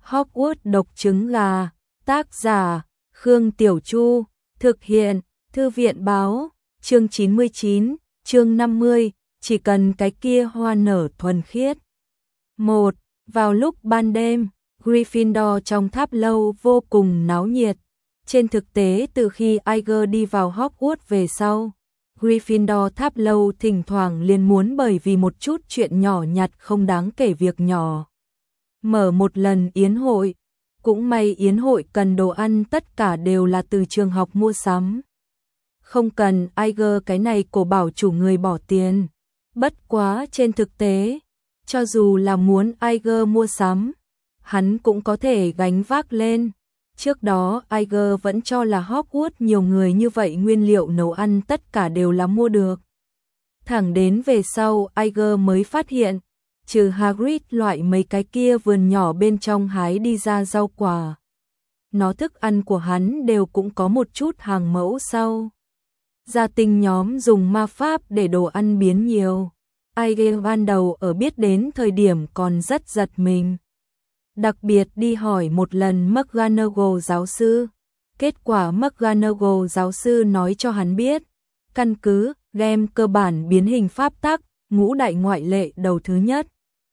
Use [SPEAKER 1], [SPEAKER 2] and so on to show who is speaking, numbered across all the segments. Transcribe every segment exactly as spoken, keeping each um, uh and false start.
[SPEAKER 1] Hogwarts độc trứng gà, tác giả, Khương Tiểu Chu, thực hiện, Thư viện báo, chương chín mươi chín, chương năm mươi, chỉ cần cái kia hoa nở thuần khiết. một. Vào lúc ban đêm, Gryffindor trong tháp lâu vô cùng náo nhiệt. Trên thực tế từ khi Iger đi vào Hogwarts về sau, Gryffindor tháp lâu thỉnh thoảng liền muốn bởi vì một chút chuyện nhỏ nhặt không đáng kể việc nhỏ mở một lần yến hội. Cũng may yến hội cần đồ ăn tất cả đều là từ trường học mua sắm. Không cần Iger cái này cổ bảo chủ người bỏ tiền. Bất quá trên thực tế, cho dù là muốn Iger mua sắm, hắn cũng có thể gánh vác lên. Trước đó Iger vẫn cho là Hogwarts nhiều người như vậy nguyên liệu nấu ăn tất cả đều là mua được. Thẳng đến về sau Iger mới phát hiện, trừ Hagrid loại mấy cái kia vườn nhỏ bên trong hái đi ra rau quả, nó thức ăn của hắn đều cũng có một chút hàng mẫu sau. Gia tinh nhóm dùng ma pháp để đồ ăn biến nhiều. Iger ban đầu ở biết đến thời điểm còn rất giật mình. Đặc biệt đi hỏi một lần McGonagall giáo sư. Kết quả McGonagall giáo sư nói cho hắn biết, căn cứ game cơ bản biến hình pháp tắc, ngũ đại ngoại lệ đầu thứ nhất.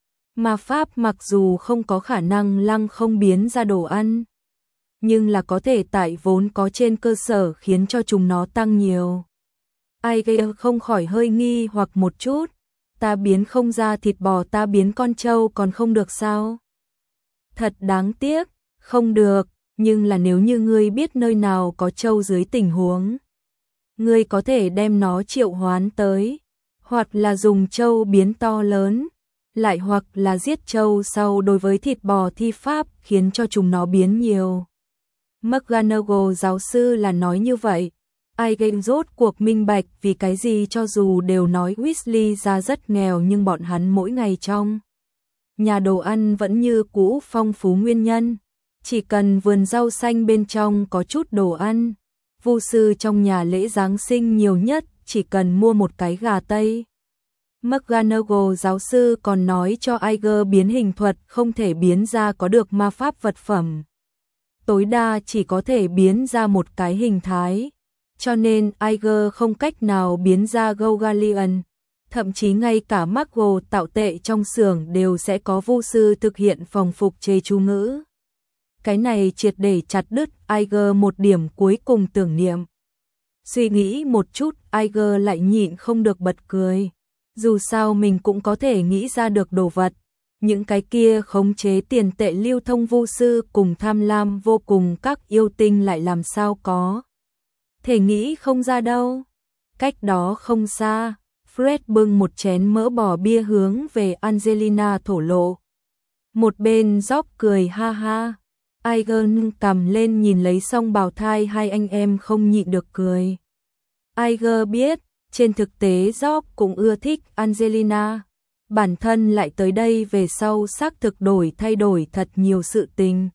[SPEAKER 1] Ma pháp mặc dù không có khả năng lăng không biến ra đồ ăn, nhưng là có thể tại vốn có trên cơ sở khiến cho chúng nó tăng nhiều. Iger không khỏi hơi nghi hoặc một chút, ta biến không ra thịt bò ta biến con trâu còn không được sao? Thật đáng tiếc, không được, nhưng là nếu như ngươi biết nơi nào có trâu dưới tình huống, ngươi có thể đem nó triệu hoán tới, hoặc là dùng trâu biến to lớn, lại hoặc là giết trâu sau đối với thịt bò thi pháp khiến cho chúng nó biến nhiều. McGonagall giáo sư là nói như vậy. Iger rốt cuộc minh bạch vì cái gì cho dù đều nói Weasley ra rất nghèo nhưng bọn hắn mỗi ngày trong nhà đồ ăn vẫn như cũ phong phú nguyên nhân. Chỉ cần vườn rau xanh bên trong có chút đồ ăn, vu sư trong nhà lễ Giáng sinh nhiều nhất chỉ cần mua một cái gà Tây. McGonagall giáo sư còn nói cho Iger biến hình thuật không thể biến ra có được ma pháp vật phẩm. Tối đa chỉ có thể biến ra một cái hình thái. Cho nên Iger không cách nào biến ra Gogalion. Thậm chí ngay cả Muggle tạo tệ trong xưởng đều sẽ có vu sư thực hiện phòng phục chế chú ngữ. Cái này triệt để chặt đứt Iger một điểm cuối cùng tưởng niệm. Suy nghĩ một chút Iger lại nhịn không được bật cười. Dù sao mình cũng có thể nghĩ ra được đồ vật. Những cái kia khống chế tiền tệ lưu thông vu sư cùng tham lam vô cùng các yêu tinh lại làm sao có thể nghĩ không ra đâu. Cách đó không xa, Fred bưng một chén mỡ bò bia hướng về Angelina thổ lộ. Một bên George cười ha ha. Iger nâng cằm lên nhìn lấy song bào thai hai anh em không nhịn được cười. Iger biết, trên thực tế George cũng ưa thích Angelina. Bản thân lại tới đây về sau xác thực đổi thay đổi thật nhiều sự tình.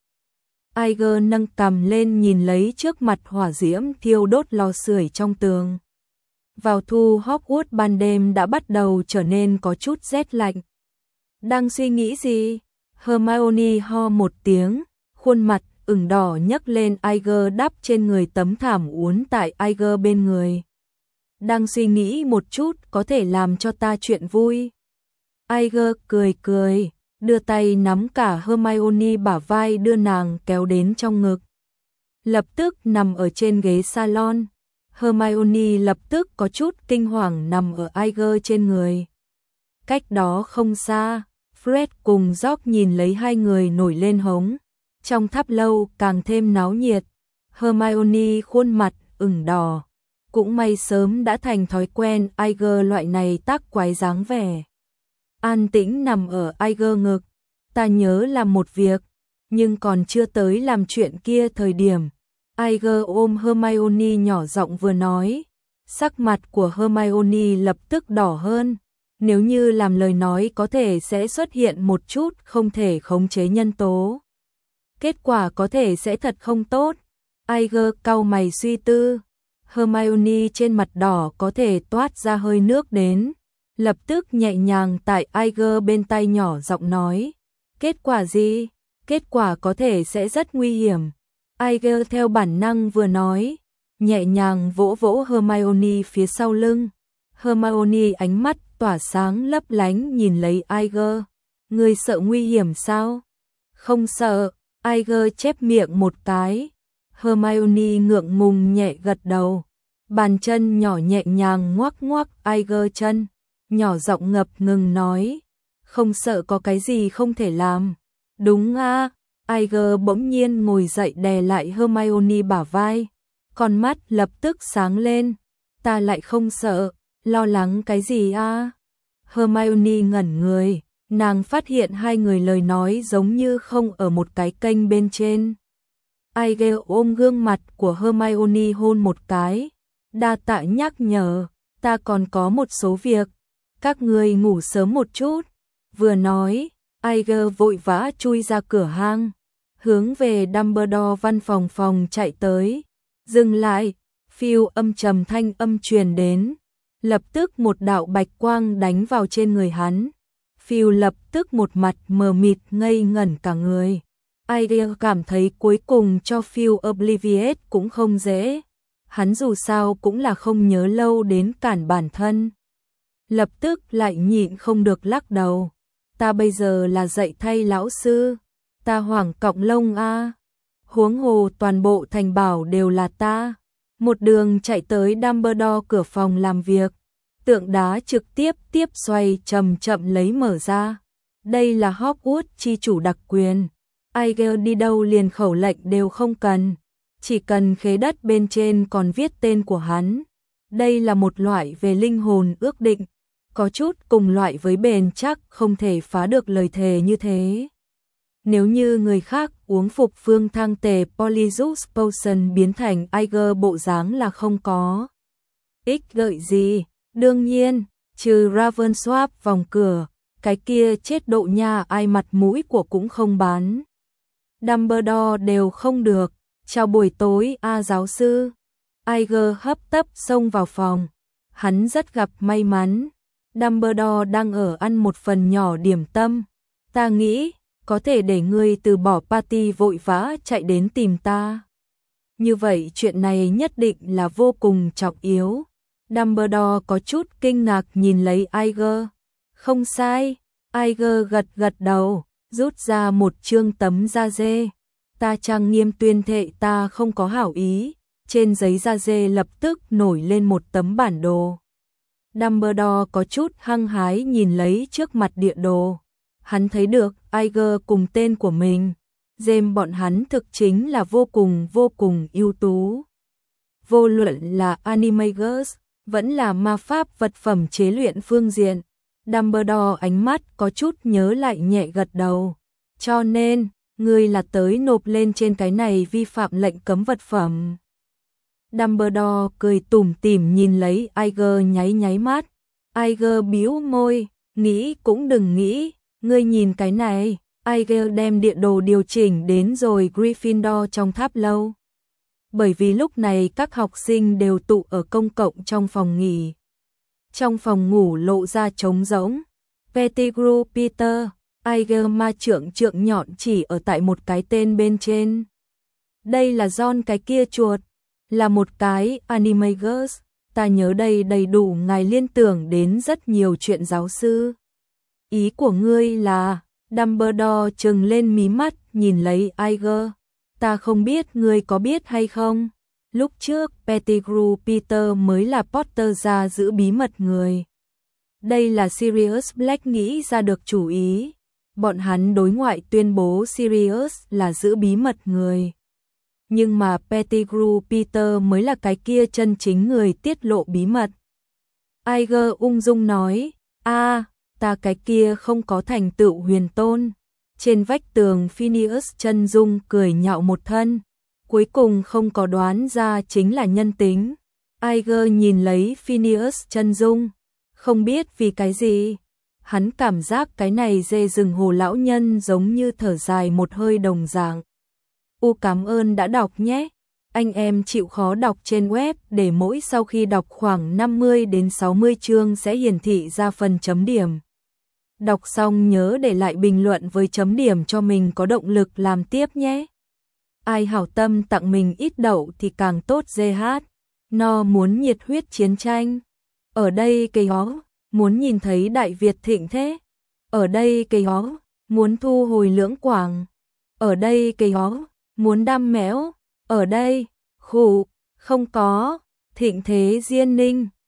[SPEAKER 1] Iger nâng cằm lên nhìn lấy trước mặt hỏa diễm thiêu đốt lò sưởi trong tường. Vào thu Hogwarts ban đêm đã bắt đầu trở nên có chút rét lạnh. Đang suy nghĩ gì? Hermione ho một tiếng, khuôn mặt ửng đỏ nhấc lên Iger đắp trên người tấm thảm uốn tại Iger bên người. Đang suy nghĩ một chút có thể làm cho ta chuyện vui. Iger cười cười, đưa tay nắm cả Hermione bả vai đưa nàng kéo đến trong ngực. Lập tức nằm ở trên ghế salon. Hermione lập tức có chút kinh hoàng nằm ở Iger trên người. Cách đó không xa, Fred cùng George nhìn lấy hai người nổi lên hống. Trong tháp lâu càng thêm náo nhiệt. Hermione khuôn mặt ửng đỏ. Cũng may sớm đã thành thói quen Iger loại này tác quái dáng vẻ. An tĩnh nằm ở Iger ngực. Ta nhớ làm một việc, nhưng còn chưa tới làm chuyện kia thời điểm. Iger ôm Hermione nhỏ giọng vừa nói. Sắc mặt của Hermione lập tức đỏ hơn. Nếu như làm lời nói có thể sẽ xuất hiện một chút không thể khống chế nhân tố. Kết quả có thể sẽ thật không tốt. Iger cau mày suy tư. Hermione trên mặt đỏ có thể toát ra hơi nước đến. Lập tức nhẹ nhàng tại Iger bên tai nhỏ giọng nói. Kết quả gì? kết quả có thể sẽ rất nguy hiểm. Iger theo bản năng vừa nói, nhẹ nhàng vỗ vỗ Hermione phía sau lưng. Hermione ánh mắt tỏa sáng lấp lánh nhìn lấy Iger. Ngươi sợ nguy hiểm sao? Không sợ, Iger chép miệng một cái. Hermione ngượng ngùng nhẹ gật đầu. Bàn chân nhỏ nhẹ nhàng ngoắc ngoắc Iger chân, nhỏ giọng ngập ngừng nói, không sợ có cái gì không thể làm. Đúng a. À? Iger bỗng nhiên ngồi dậy đè lại Hermione bả vai, con mắt lập tức sáng lên. Ta lại không sợ, lo lắng cái gì a? À? Hermione ngẩn người, nàng phát hiện hai người lời nói giống như không ở một cái kênh bên trên. Iger ôm gương mặt của Hermione hôn một cái. Đa tạ nhắc nhở, ta còn có một số việc, các ngươi ngủ sớm một chút. Vừa nói, Iger vội vã chui ra cửa hang, hướng về Dumbledore văn phòng phòng chạy tới. Dừng lại, phiêu âm trầm thanh âm truyền đến, lập tức một đạo bạch quang đánh vào trên người hắn. Phiêu lập tức một mặt mờ mịt ngây ngẩn cả người. Iger cảm thấy cuối cùng cho Phiêu Obliviate cũng không dễ. Hắn dù sao cũng là không nhớ lâu đến cản bản thân. Lập tức lại nhịn không được lắc đầu. Ta bây giờ là dạy thay lão sư. Ta hoảng cọng lông a. À. Huống hồ toàn bộ thành bảo đều là ta. Một đường chạy tới Dumbledore cửa phòng làm việc. Tượng đá trực tiếp tiếp xoay chậm chậm lấy mở ra. Đây là Hogwarts chi chủ đặc quyền. Iger đi đâu liền khẩu lệnh đều không cần. Chỉ cần khế đất bên trên còn viết tên của hắn. Đây là một loại về linh hồn ước định, có chút cùng loại với bền chắc không thể phá được lời thề như thế. Nếu như người khác uống phục phương thang tề Polyjuice Potion biến thành Iger bộ dáng là không có ích lợi gì. Đương nhiên, trừ Ravensworth vòng cửa, cái kia chết độ nha ai mặt mũi của cũng không bán. Dumbledore đều không được. Chào buổi tối a à, giáo sư. Iger hấp tấp xông vào phòng. Hắn rất gặp may mắn. Dumbledore đang ở ăn một phần nhỏ điểm tâm. Ta nghĩ, có thể để ngươi từ bỏ party vội vã chạy đến tìm ta. Như vậy chuyện này nhất định là vô cùng trọng yếu. Dumbledore có chút kinh ngạc nhìn lấy Iger. Không sai. Iger gật gật đầu, rút ra một chương tấm da dê. Ta trang nghiêm tuyên thệ ta không có hảo ý. Trên giấy da dê lập tức nổi lên một tấm bản đồ. Dumbledore có chút hăng hái nhìn lấy trước mặt địa đồ. Hắn thấy được Iger cùng tên của mình. James bọn hắn thực chính là vô cùng vô cùng ưu tú. Vô luận là Animagus, vẫn là ma pháp vật phẩm chế luyện phương diện. Dumbledore ánh mắt có chút nhớ lại nhẹ gật đầu. Cho nên, ngươi là tới nộp lên trên cái này vi phạm lệnh cấm vật phẩm. Dumbledore cười tủm tỉm nhìn lấy Iger nháy nháy mắt. Iger bĩu môi, nghĩ cũng đừng nghĩ, ngươi nhìn cái này. Iger đem địa đồ điều chỉnh đến rồi Gryffindor trong tháp lâu. Bởi vì lúc này các học sinh đều tụ ở công cộng trong phòng nghỉ. Trong phòng ngủ lộ ra trống rỗng. Pettigrew Peter, Iger ma trượng trượng nhọn chỉ ở tại một cái tên bên trên. Đây là John cái kia chuột, là một cái Animagus. Ta nhớ đây đầy đủ ngài liên tưởng đến rất nhiều chuyện giáo sư. Ý của ngươi là... Dumbledore trừng lên mí mắt nhìn lấy Iger. Ta không biết ngươi có biết hay không. Lúc trước Pettigrew Peter mới là Potter ra giữ bí mật người. Đây là Sirius Black nghĩ ra được chủ ý. Bọn hắn đối ngoại tuyên bố Sirius là giữ bí mật người. Nhưng mà Pettigrew Peter mới là cái kia chân chính người tiết lộ bí mật. Iger ung dung nói, a à, ta cái kia không có thành tựu huyền tôn. Trên vách tường Phineas chân dung cười nhạo một thân. Cuối cùng không có đoán ra chính là nhân tính. Iger nhìn lấy Phineas chân dung. Không biết vì cái gì. Hắn cảm giác cái này dê rừng hồ lão nhân giống như thở dài một hơi đồng dạng. U cảm ơn đã đọc nhé. Anh em chịu khó đọc trên web để mỗi sau khi đọc khoảng năm mươi đến sáu mươi chương sẽ hiển thị ra phần chấm điểm. Đọc xong nhớ để lại bình luận với chấm điểm cho mình có động lực làm tiếp nhé. Ai hảo tâm tặng mình ít đậu thì càng tốt. giê hát No muốn nhiệt huyết chiến tranh. Ở đây cây hó, muốn nhìn thấy Đại Việt thịnh thế. Ở đây cây hó, muốn thu hồi Lưỡng Quảng. Ở đây cây hó, muốn đam mẽo. Ở đây, khụ, không có, thịnh thế Diên Ninh.